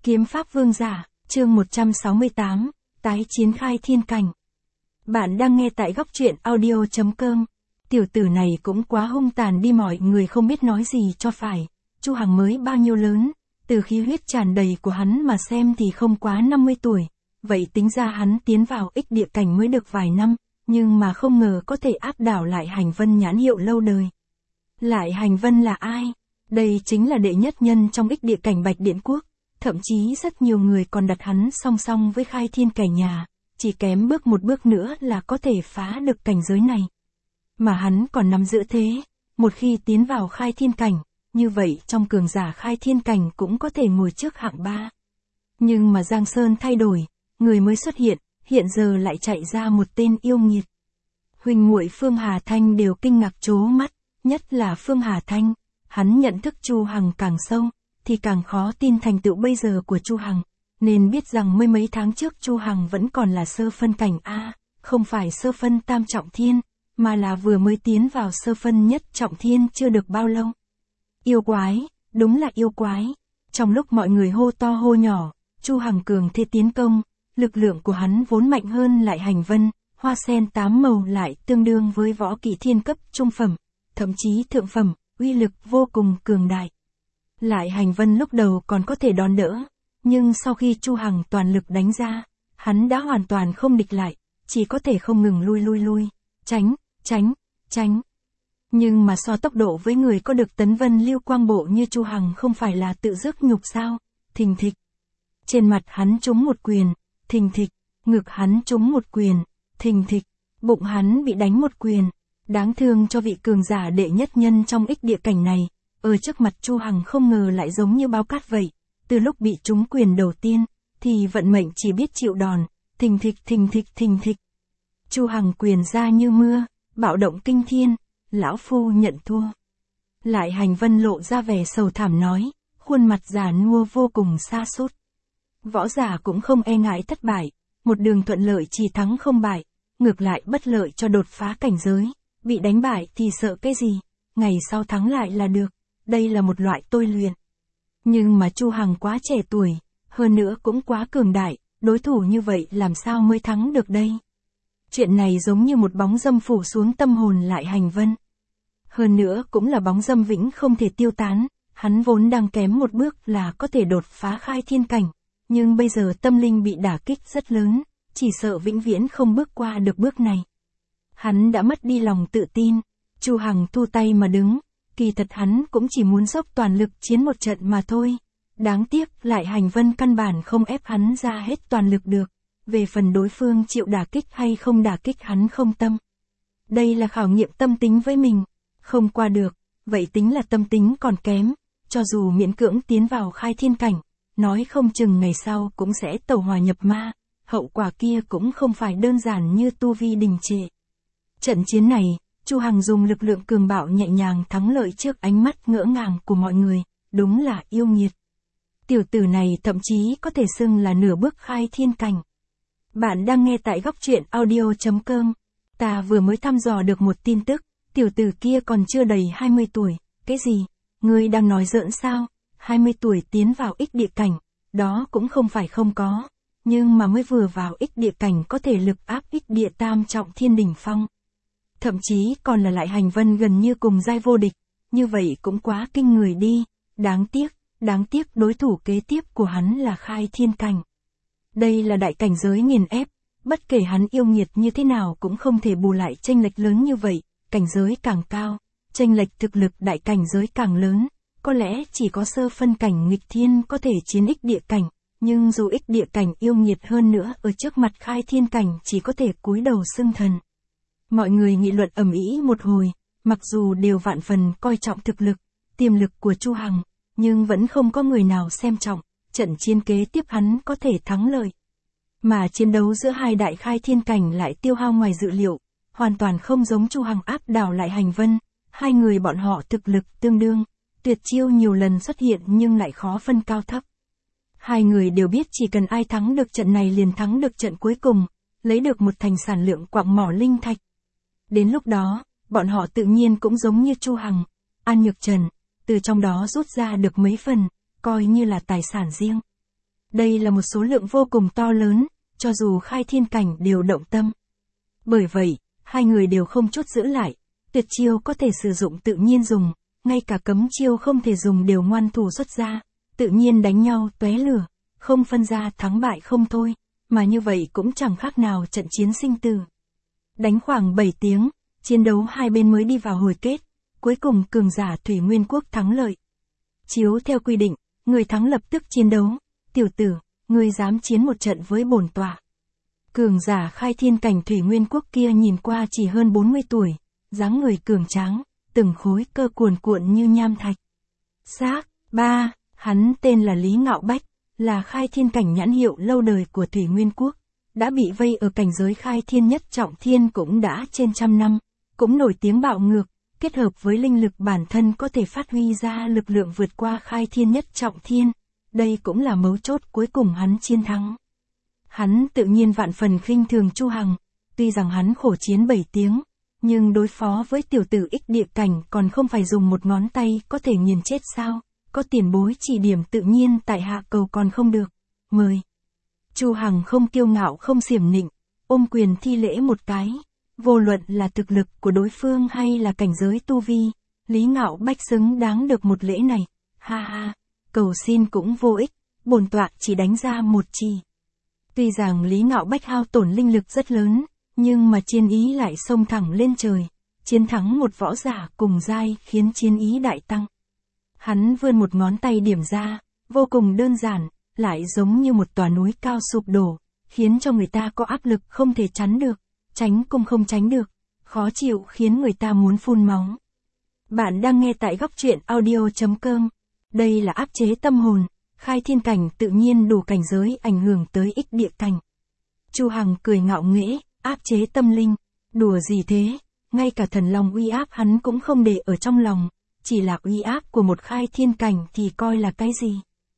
Kiếm pháp vương giả, chương 168, tái chiến khai thiên cảnh. Bạn đang nghe tại góc truyện audio.com. Tiểu tử này cũng quá hung tàn đi, mọi người không biết nói gì cho phải. Chu Hằng mới bao nhiêu lớn, từ khí huyết tràn đầy của hắn mà xem thì không quá 50 tuổi. Vậy tính ra hắn tiến vào ích địa cảnh mới được vài năm, nhưng mà không ngờ có thể áp đảo Lại Hành Vân nhãn hiệu lâu đời. Lại Hành Vân là ai? Đây chính là đệ nhất nhân trong ích địa cảnh Bạch Điện Quốc. Thậm chí rất nhiều người còn đặt hắn song song với khai thiên cảnh nhà, chỉ kém bước một bước nữa là có thể phá được cảnh giới này. Mà hắn còn nắm giữ thế, một khi tiến vào khai thiên cảnh, như vậy trong cường giả khai thiên cảnh cũng có thể ngồi trước hạng 3. Nhưng mà Giang Sơn thay đổi, người mới xuất hiện giờ lại chạy ra một tên yêu nghiệt. Huynh muội Phương Hà Thanh đều kinh ngạc trố mắt, nhất là Phương Hà Thanh, hắn nhận thức Chu Hằng càng sâu, thì càng khó tin thành tựu bây giờ của Chu Hằng, nên biết rằng mấy tháng trước Chu Hằng vẫn còn là sơ phân cảnh A, không phải sơ phân tam trọng thiên, mà là vừa mới tiến vào sơ phân nhất trọng thiên chưa được bao lâu. Yêu quái, đúng là yêu quái. Trong lúc mọi người hô to hô nhỏ, Chu Hằng cường thế tiến công, lực lượng của hắn vốn mạnh hơn Lại Hành Vân, hoa sen 8 màu lại tương đương với võ kỹ thiên cấp trung phẩm, thậm chí thượng phẩm, uy lực vô cùng cường đại. Lại Hành Vân lúc đầu còn có thể đón đỡ, nhưng sau khi Chu Hằng toàn lực đánh ra, hắn đã hoàn toàn không địch lại, chỉ có thể không ngừng lui, tránh. Nhưng mà so tốc độ với người có được tấn vân lưu quang bộ như Chu Hằng không phải là tự rước nhục sao? Thình thịch. Trên mặt hắn trúng một quyền, thình thịch, ngực hắn trúng một quyền, thình thịch, bụng hắn bị đánh một quyền. Đáng thương cho vị cường giả đệ nhất nhân trong ích địa cảnh này. Ở trước mặt Chu Hằng không ngờ lại giống như bao cát vậy, từ lúc bị trúng quyền đầu tiên, thì vận mệnh chỉ biết chịu đòn, thình thịch. Chu Hằng quyền ra như mưa, bạo động kinh thiên, lão phu nhận thua. Lại Hành Vân lộ ra vẻ sầu thảm nói, khuôn mặt già nua vô cùng sa sút. Võ giả cũng không e ngại thất bại, một đường thuận lợi chỉ thắng không bại, ngược lại bất lợi cho đột phá cảnh giới, bị đánh bại thì sợ cái gì, ngày sau thắng lại là được. Đây là một loại tôi luyện. Nhưng mà Chu Hằng quá trẻ tuổi, hơn nữa cũng quá cường đại, đối thủ như vậy làm sao mới thắng được đây? Chuyện này giống như một bóng dâm phủ xuống tâm hồn Lại Hành Vân. Hơn nữa cũng là bóng dâm vĩnh không thể tiêu tán, hắn vốn đang kém một bước là có thể đột phá khai thiên cảnh, nhưng bây giờ tâm linh bị đả kích rất lớn, chỉ sợ vĩnh viễn không bước qua được bước này. Hắn đã mất đi lòng tự tin, Chu Hằng thu tay mà đứng. Kỳ thật hắn cũng chỉ muốn dốc toàn lực chiến một trận mà thôi. Đáng tiếc Lại Hành Vân căn bản không ép hắn ra hết toàn lực được. Về phần đối phương chịu đả kích hay không đả kích hắn không tâm. Đây là khảo nghiệm tâm tính với mình. Không qua được, vậy tính là tâm tính còn kém. Cho dù miễn cưỡng tiến vào khai thiên cảnh, nói không chừng ngày sau cũng sẽ tẩu hỏa nhập ma. Hậu quả kia cũng không phải đơn giản như tu vi đình trệ. Trận chiến này, Chu Hằng dùng lực lượng cường bạo nhẹ nhàng thắng lợi trước ánh mắt ngỡ ngàng của mọi người, đúng là yêu nghiệt. Tiểu tử này thậm chí có thể xưng là nửa bước khai thiên cảnh. Bạn đang nghe tại góc truyện audio.com. Ta vừa mới thăm dò được một tin tức, tiểu tử kia còn chưa đầy 20 tuổi, cái gì? Ngươi đang nói giỡn sao? 20 tuổi tiến vào ích địa cảnh, đó cũng không phải không có, nhưng mà mới vừa vào ích địa cảnh có thể lực áp ích địa tam trọng thiên đỉnh phong. Thậm chí còn là Lại Hành Vân gần như cùng giai vô địch, như vậy cũng quá kinh người đi, đáng tiếc đối thủ kế tiếp của hắn là khai thiên cảnh. Đây là đại cảnh giới nghiền ép, bất kể hắn yêu nghiệt như thế nào cũng không thể bù lại chênh lệch lớn như vậy, cảnh giới càng cao, chênh lệch thực lực đại cảnh giới càng lớn, có lẽ chỉ có sơ phân cảnh nghịch thiên có thể chiến ích địa cảnh, nhưng dù ích địa cảnh yêu nghiệt hơn nữa ở trước mặt khai thiên cảnh chỉ có thể cúi đầu xưng thần. Mọi người nghị luận ầm ĩ một hồi, mặc dù đều vạn phần coi trọng thực lực, tiềm lực của Chu Hằng, nhưng vẫn không có người nào xem trọng, trận chiến kế tiếp hắn có thể thắng lợi. Mà chiến đấu giữa hai đại khai thiên cảnh lại tiêu hao ngoài dự liệu, hoàn toàn không giống Chu Hằng áp đảo Lại Hành Vân, hai người bọn họ thực lực tương đương, tuyệt chiêu nhiều lần xuất hiện nhưng lại khó phân cao thấp. Hai người đều biết chỉ cần ai thắng được trận này liền thắng được trận cuối cùng, lấy được một thành sản lượng quặng mỏ linh thạch. Đến lúc đó, bọn họ tự nhiên cũng giống như Chu Hằng, An Nhược Trần, từ trong đó rút ra được mấy phần, coi như là tài sản riêng. Đây là một số lượng vô cùng to lớn, cho dù Khai Thiên Cảnh đều động tâm. Bởi vậy, hai người đều không chút giữ lại, tuyệt chiêu có thể sử dụng tự nhiên dùng, ngay cả cấm chiêu không thể dùng đều ngoan thủ xuất ra, tự nhiên đánh nhau tóe lửa, không phân ra thắng bại không thôi, mà như vậy cũng chẳng khác nào trận chiến sinh tử. Đánh khoảng 7 tiếng, chiến đấu hai bên mới đi vào hồi kết, cuối cùng cường giả Thủy Nguyên Quốc thắng lợi. Chiếu theo quy định, người thắng lập tức chiến đấu, tiểu tử, ngươi dám chiến một trận với bổn tọa. Cường giả Khai Thiên Cảnh Thủy Nguyên Quốc kia nhìn qua chỉ hơn 40 tuổi, dáng người cường tráng, từng khối cơ cuồn cuộn như nham thạch. Xác, hắn tên là Lý Ngạo Bách, là Khai Thiên Cảnh nhãn hiệu lâu đời của Thủy Nguyên Quốc, đã bị vây ở cảnh giới Khai Thiên nhất trọng thiên cũng đã trên trăm năm, cũng nổi tiếng bạo ngược, kết hợp với linh lực bản thân có thể phát huy ra lực lượng vượt qua Khai Thiên nhất trọng thiên, đây cũng là mấu chốt cuối cùng hắn chiến thắng. Hắn tự nhiên vạn phần khinh thường Chu Hằng, tuy rằng hắn khổ chiến 7 tiếng, nhưng đối phó với tiểu tử Ích Địa Cảnh còn không phải dùng một ngón tay có thể nghiền chết sao, có tiền bối chỉ điểm tự nhiên tại hạ cầu còn không được, mời. Chu Hằng không kiêu ngạo không xiểm nịnh, ôm quyền thi lễ một cái, vô luận là thực lực của đối phương hay là cảnh giới tu vi, Lý Ngạo Bách xứng đáng được một lễ này, ha ha, cầu xin cũng vô ích, bổn tọa chỉ đánh ra một chỉ. Tuy rằng Lý Ngạo Bách hao tổn linh lực rất lớn, nhưng mà chiến ý lại xông thẳng lên trời, chiến thắng một võ giả cùng giai khiến chiến ý đại tăng. Hắn vươn một ngón tay điểm ra, vô cùng đơn giản, lại giống như một tòa núi cao sụp đổ, khiến cho người ta có áp lực không thể chắn được, tránh cũng không tránh được, khó chịu khiến người ta muốn phun máu. Bạn đang nghe tại góc truyện audio.com. Đây là áp chế tâm hồn, Khai Thiên Cảnh tự nhiên đủ cảnh giới ảnh hưởng tới Ích Địa Cảnh. Chu Hằng cười ngạo nghễ, áp chế tâm linh, đùa gì thế, ngay cả thần long uy áp hắn cũng không để ở trong lòng, chỉ là uy áp của một Khai Thiên Cảnh thì coi là cái gì.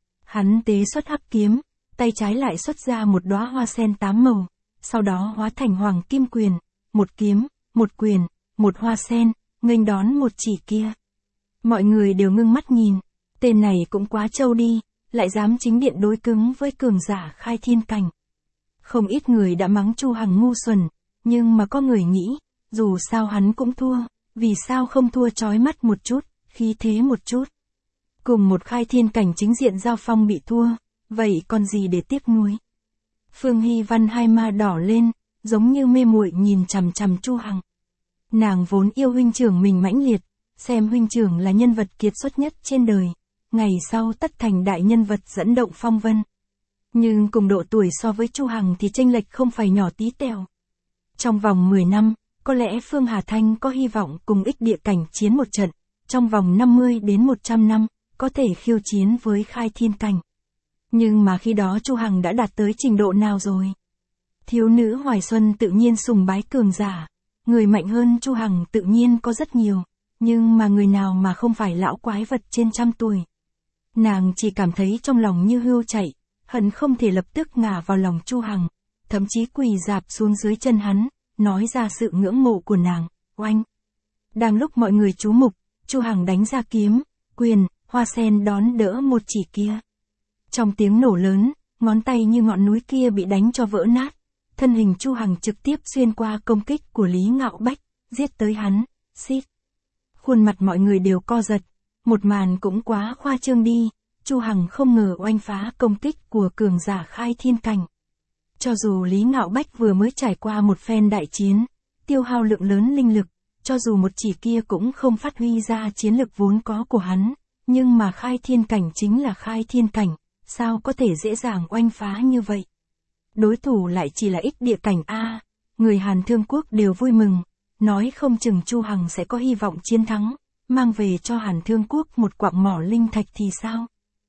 Hắn tế xuất hắc kiếm, tay trái lại xuất ra một đóa hoa sen 8 màu, sau đó hóa thành Hoàng Kim Quyền, một kiếm, một quyền, một hoa sen, nghênh đón một chỉ kia. Mọi người đều ngưng mắt nhìn, tên này cũng quá trâu đi, lại dám chính điện đối cứng với cường giả Khai Thiên Cảnh. Không ít người đã mắng Chu Hằng ngu xuẩn, nhưng mà có người nghĩ, dù sao hắn cũng thua, vì sao không thua chói mắt một chút, khí thế một chút. Cùng một Khai Thiên Cảnh chính diện giao phong bị thua, vậy còn gì để tiếc nuối. Phương Hy Văn hai má đỏ lên, giống như mê muội nhìn chằm chằm Chu Hằng. Nàng vốn yêu huynh trưởng mình mãnh liệt, xem huynh trưởng là nhân vật kiệt xuất nhất trên đời, ngày sau tất thành đại nhân vật dẫn động phong vân. Nhưng cùng độ tuổi so với Chu Hằng thì chênh lệch không phải nhỏ tí tẹo. Trong vòng 10 năm, có lẽ Phương Hà Thanh có hy vọng cùng Ích Địa Cảnh chiến một trận, trong vòng 50 đến 100 năm, có thể khiêu chiến với Khai Thiên Cảnh. Nhưng mà khi đó Chu Hằng đã đạt tới trình độ nào rồi? Thiếu nữ Hoài Xuân tự nhiên sùng bái cường giả, người mạnh hơn Chu Hằng tự nhiên có rất nhiều, nhưng mà người nào mà không phải lão quái vật trên trăm tuổi. Nàng chỉ cảm thấy trong lòng như hươu chạy, hận không thể lập tức ngả vào lòng Chu Hằng, thậm chí quỳ rạp xuống dưới chân hắn, nói ra sự ngưỡng mộ của nàng, oanh. Đang lúc mọi người chú mục, Chu Hằng đánh ra kiếm, quyền, hoa sen đón đỡ một chỉ kia. Trong tiếng nổ lớn, ngón tay như ngọn núi kia bị đánh cho vỡ nát, thân hình Chu Hằng trực tiếp xuyên qua công kích của Lý Ngạo Bách, giết tới hắn, xít. Khuôn mặt mọi người đều co giật, một màn cũng quá khoa trương đi, Chu Hằng không ngờ oanh phá công kích của cường giả Khai Thiên Cảnh. Cho dù Lý Ngạo Bách vừa mới trải qua một phen đại chiến, tiêu hao lượng lớn linh lực, cho dù một chỉ kia cũng không phát huy ra chiến lực vốn có của hắn, nhưng mà Khai Thiên Cảnh chính là Khai Thiên Cảnh, sao có thể dễ dàng oanh phá như vậy. Đối thủ lại chỉ là Ích Địa Cảnh a, người Hàn Thương Quốc đều vui mừng, nói không chừng Chu Hằng sẽ có hy vọng chiến thắng, mang về cho Hàn Thương Quốc một quặng mỏ linh thạch thì sao?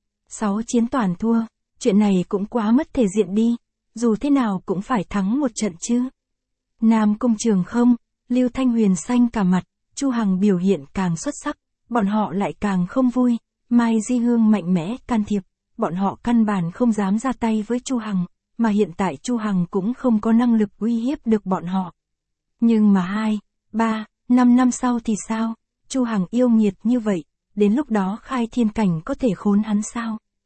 6 chiến toàn thua, chuyện này cũng quá mất thể diện đi, dù thế nào cũng phải thắng một trận chứ. Nam Cung Trường Không, Lưu Thanh Huyền xanh cả mặt, Chu Hằng biểu hiện càng xuất sắc, bọn họ lại càng không vui, Mai Di Hương mạnh mẽ can thiệp, bọn họ căn bản không dám ra tay với Chu Hằng, mà hiện tại Chu Hằng cũng không có năng lực uy hiếp được bọn họ. Nhưng mà 2, 3, 5 năm sau thì sao? Chu Hằng yêu nghiệt như vậy, đến lúc đó Khai Thiên Cảnh có thể khốn hắn sao?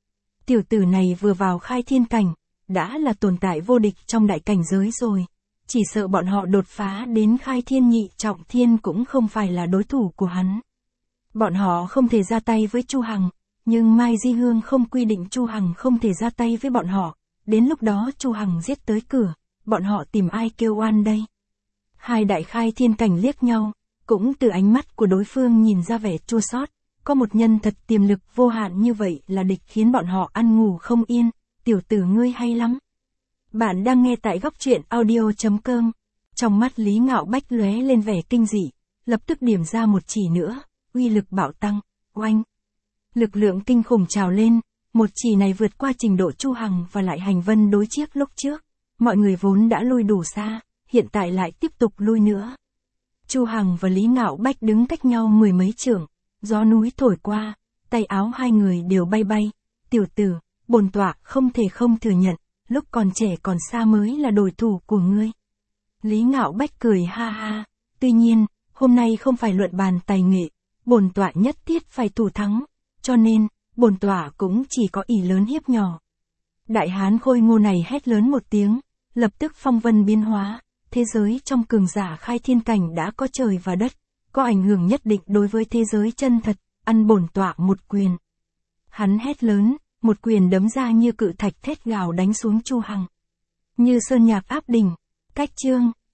Tiểu tử này vừa vào khai thiên cảnh, đã là tồn tại vô địch trong đại cảnh giới rồi. Chỉ sợ bọn họ đột phá đến khai thiên nhị trọng thiên cũng không phải là đối thủ của hắn. Bọn họ không thể ra tay với Chu Hằng, nhưng Mai Di Hương không quy định Chu Hằng không thể ra tay với bọn họ. Đến lúc đó Chu Hằng giết tới cửa, bọn họ tìm ai kêu oan đây? Hai đại khai thiên cảnh liếc nhau, cũng từ ánh mắt của đối phương nhìn ra vẻ chua xót. Có một nhân thật tiềm lực vô hạn như vậy là địch khiến bọn họ ăn ngủ không yên. Tiểu tử ngươi hay lắm. Bạn đang nghe tại góc truyện audio.com. Trong mắt Lý Ngạo Bách lóe lên vẻ kinh dị, lập tức điểm ra một chỉ nữa, uy lực bạo tăng, oanh. Lực lượng kinh khủng trào lên, một chỉ này vượt qua trình độ Chu Hằng và lại hành vân đối chiếc lúc trước. Mọi người vốn đã lui đủ xa, hiện tại lại tiếp tục lui nữa. Chu Hằng và Lý Ngạo Bách đứng cách nhau mười mấy trượng, gió núi thổi qua, tay áo hai người đều bay bay. Tiểu tử, bổn tọa không thể không thừa nhận, lúc còn trẻ còn xa mới là đối thủ của ngươi. Lý Ngạo Bách cười ha ha, tuy nhiên, hôm nay không phải luận bàn tài nghệ, bổn tọa nhất thiết phải thủ thắng, cho nên, bổn tọa cũng chỉ có ỷ lớn hiếp nhỏ. Đại hán khôi ngô này hét lớn một tiếng, lập tức phong vân biến hóa, thế giới trong cường giả khai thiên cảnh đã có trời và đất, có ảnh hưởng nhất định đối với thế giới chân thật, ăn bổn tọa một quyền. Hắn hét lớn, một quyền đấm ra như cự thạch thét gào đánh xuống Chu Hằng. Như sơn nhạc áp đỉnh, cách chương.